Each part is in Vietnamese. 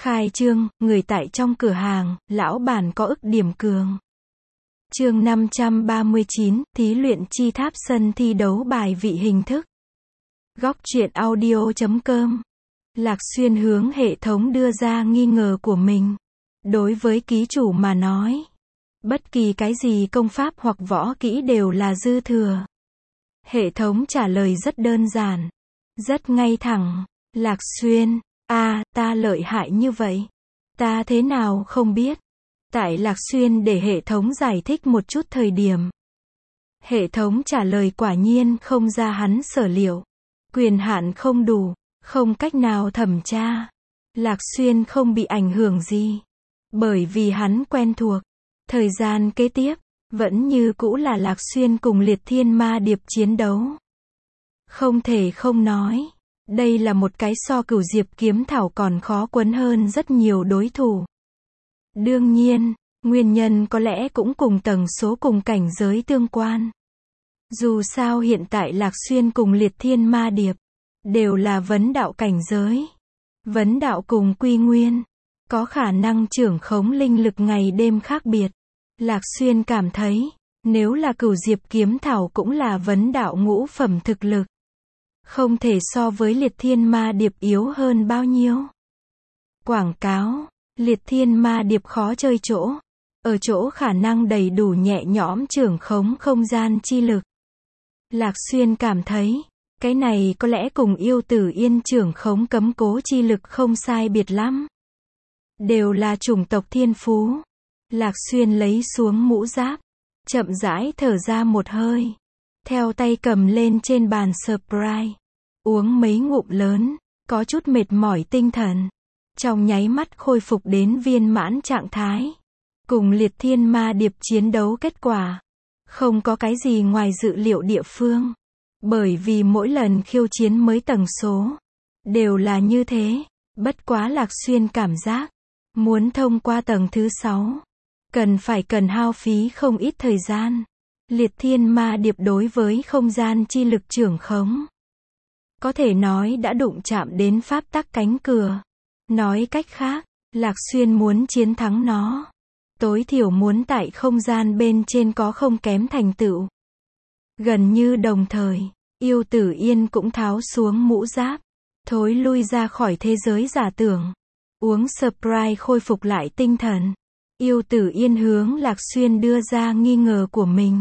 Khai trương, người tại trong cửa hàng, lão bản có ức điểm cường. Chương 539, thí luyện chi tháp sân thi đấu bài vị hình thức. Góc truyện audio.com. Lạc Xuyên hướng hệ thống đưa ra nghi ngờ của mình. Đối với ký chủ mà nói, bất kỳ cái gì công pháp hoặc võ kỹ đều là dư thừa. Hệ thống trả lời rất đơn giản, rất ngay thẳng. Lạc Xuyên, ta lợi hại như vậy. Ta thế nào không biết. Tại Lạc Xuyên để hệ thống giải thích một chút thời điểm. Hệ thống trả lời quả nhiên không ra hắn sở liệu. Quyền hạn không đủ, không cách nào thẩm tra. Lạc Xuyên không bị ảnh hưởng gì. Bởi vì hắn quen thuộc. Thời gian kế tiếp, vẫn như cũ là Lạc Xuyên cùng Liệt Thiên Ma Điệp chiến đấu. Không thể không nói, đây là một cái so Cửu Diệp Kiếm Thảo còn khó quấn hơn rất nhiều đối thủ. Đương nhiên, nguyên nhân có lẽ cũng cùng tầng số cùng cảnh giới tương quan. Dù sao hiện tại Lạc Xuyên cùng Liệt Thiên Ma Điệp đều là vấn đạo cảnh giới. Vấn đạo cùng quy nguyên, có khả năng trưởng khống linh lực ngày đêm khác biệt. Lạc Xuyên cảm thấy, nếu là Cửu Diệp Kiếm Thảo cũng là vấn đạo ngũ phẩm thực lực. Không thể so với Liệt Thiên Ma Điệp yếu hơn bao nhiêu. Quảng cáo, Liệt Thiên Ma Điệp khó chơi chỗ. Ở chỗ khả năng đầy đủ nhẹ nhõm trưởng khống không gian chi lực. Lạc Xuyên cảm thấy, cái này có lẽ cùng Yêu Tử Yên trưởng khống cấm cố chi lực không sai biệt lắm. Đều là chủng tộc thiên phú. Lạc Xuyên lấy xuống mũ giáp, chậm rãi thở ra một hơi. Theo tay cầm lên trên bàn Sprite, uống mấy ngụm lớn, có chút mệt mỏi tinh thần. Trong nháy mắt khôi phục đến viên mãn trạng thái. Cùng Liệt Thiên Ma Điệp chiến đấu kết quả, không có cái gì ngoài dự liệu địa phương. Bởi vì mỗi lần khiêu chiến mới tầng số, đều là như thế. Bất quá Lạc Xuyên cảm giác, muốn thông qua tầng thứ 6, cần hao phí không ít thời gian. Liệt Thiên Ma Điệp đối với không gian chi lực trưởng khống, có thể nói đã đụng chạm đến pháp tắc cánh cửa. Nói cách khác, Lạc Xuyên muốn chiến thắng nó, tối thiểu muốn tại không gian bên trên có không kém thành tựu. Gần như đồng thời, Yêu Tử Yên cũng tháo xuống mũ giáp, thối lui ra khỏi thế giới giả tưởng. Uống Sprite khôi phục lại tinh thần. Yêu Tử Yên hướng Lạc Xuyên đưa ra nghi ngờ của mình.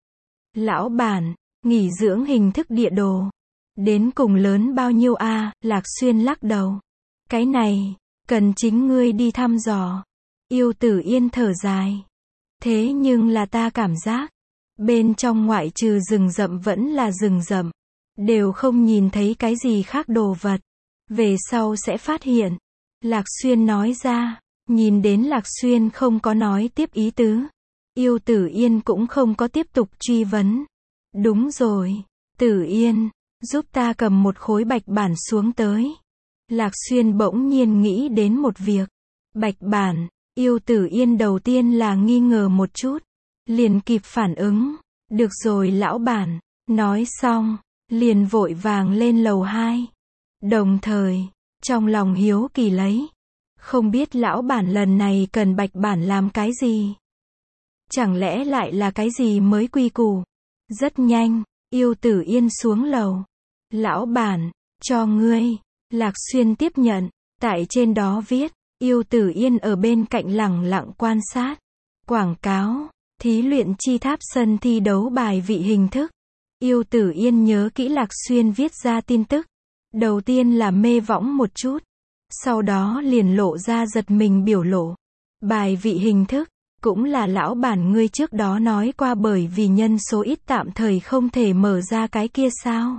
Lão bản, nghỉ dưỡng hình thức địa đồ. Đến cùng lớn bao nhiêu a? Lạc Xuyên lắc đầu. Cái này, cần chính ngươi đi thăm dò. Yêu Tử Yên thở dài. Thế nhưng là ta cảm giác, bên trong ngoại trừ rừng rậm vẫn là rừng rậm. Đều không nhìn thấy cái gì khác đồ vật. Về sau sẽ phát hiện. Lạc Xuyên nói ra. Nhìn đến Lạc Xuyên không có nói tiếp ý tứ. Yêu Tử Yên cũng không có tiếp tục truy vấn. Đúng rồi, Tử Yên, giúp ta cầm một khối bạch bản xuống tới. Lạc Xuyên bỗng nhiên nghĩ đến một việc. Bạch bản, Yêu Tử Yên đầu tiên là nghi ngờ một chút. Liền kịp phản ứng. Được rồi lão bản. Nói xong, liền vội vàng lên lầu 2. Đồng thời, trong lòng hiếu kỳ lấy. Không biết lão bản lần này cần bạch bản làm cái gì? Chẳng lẽ lại là cái gì mới quy củ? Rất nhanh, Yêu Tử Yên xuống lầu. Lão bản, cho ngươi. Lạc Xuyên tiếp nhận, tại trên đó viết. Yêu Tử Yên ở bên cạnh lẳng lặng quan sát. Quảng cáo, thí luyện chi tháp sân thi đấu bài vị hình thức. Yêu Tử Yên nhớ kỹ Lạc Xuyên viết ra tin tức. Đầu tiên là mê võng một chút. Sau đó liền lộ ra giật mình biểu lộ. Bài vị hình thức, cũng là lão bản ngươi trước đó nói qua bởi vì nhân số ít tạm thời không thể mở ra cái kia sao?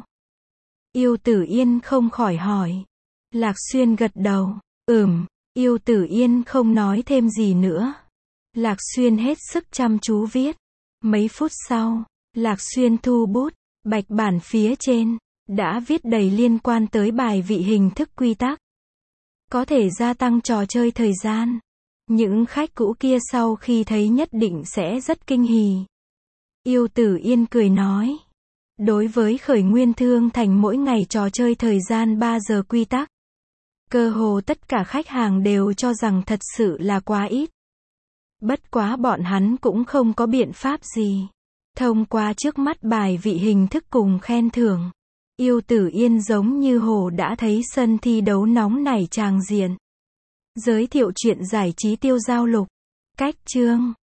Yêu Tử Yên không khỏi hỏi. Lạc Xuyên gật đầu. Yêu Tử Yên không nói thêm gì nữa. Lạc Xuyên hết sức chăm chú viết. Mấy phút sau, Lạc Xuyên thu bút, bạch bản phía trên, đã viết đầy liên quan tới bài vị hình thức quy tắc. Có thể gia tăng trò chơi thời gian. Những khách cũ kia sau khi thấy nhất định sẽ rất kinh hỉ. Yêu Tử Yên cười nói. Đối với khởi nguyên thương thành mỗi ngày trò chơi thời gian 3 giờ quy tắc, Cơ hồ tất cả khách hàng đều cho rằng thật sự là quá ít. Bất quá bọn hắn cũng không có biện pháp gì. Thông qua trước mắt bài vị hình thức cùng khen thưởng, Yêu Tử Yên giống như hồ đã thấy sân thi đấu nóng nảy tràng diện. Giới thiệu chuyện giải trí tiêu giao lục. Cách chương